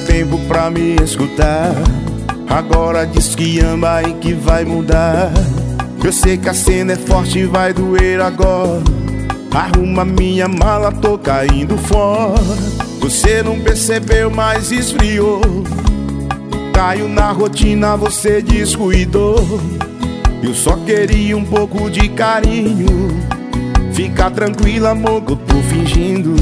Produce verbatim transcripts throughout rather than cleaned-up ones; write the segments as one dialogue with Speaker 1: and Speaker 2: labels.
Speaker 1: tempo pra me escutar. Agora diz que ama e que vai mudar. Eu sei que a cena é forte e vai doer agora. Arruma minha mala, tô caindo fora. Você não percebeu, mas esfriou. Caiu na rotina, você descuidou. Eu só queria um pouco de carinho. Fica tranquila, amor, que eu tô fingindo.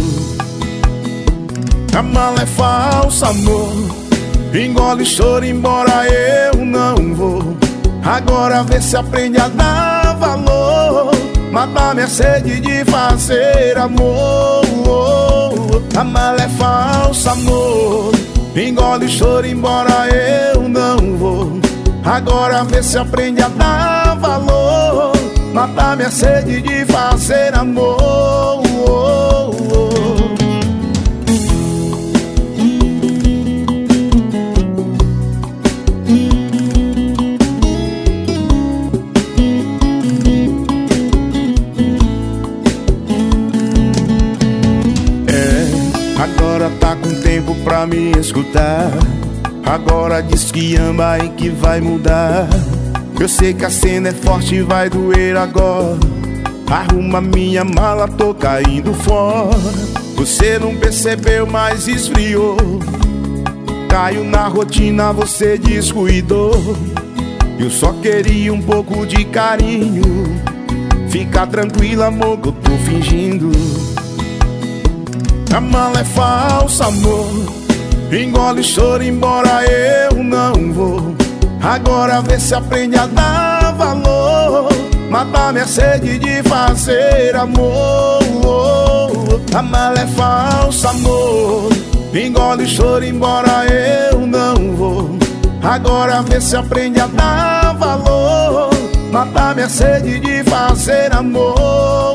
Speaker 1: A mala é falsa, amor. Engole choro, embora eu não vou. Agora vê se aprende a dar valor. Matar minha sede de fazer amor. A mala é falsa, amor. Engole choro, embora eu não vou. Agora vê se aprende a dar valor. Matar minha sede de fazer amor. Agora tá com tempo pra me escutar. Agora diz que ama e que vai mudar. Eu sei que a cena é forte e vai doer agora. Arruma minha mala, tô caindo fora. Você não percebeu, mas esfriou. Caiu na rotina, você descuidou. Eu só queria um pouco de carinho. Fica tranquila, amor, que eu tô fingindo. A mala é falsa, amor. Engole choro, embora eu não vou. Agora vê se aprende a dar valor. Matar minha sede de fazer amor. A mala é falsa, amor. Engole choro, embora eu não vou. Agora vê se aprende a dar valor. Matar minha sede de fazer amor.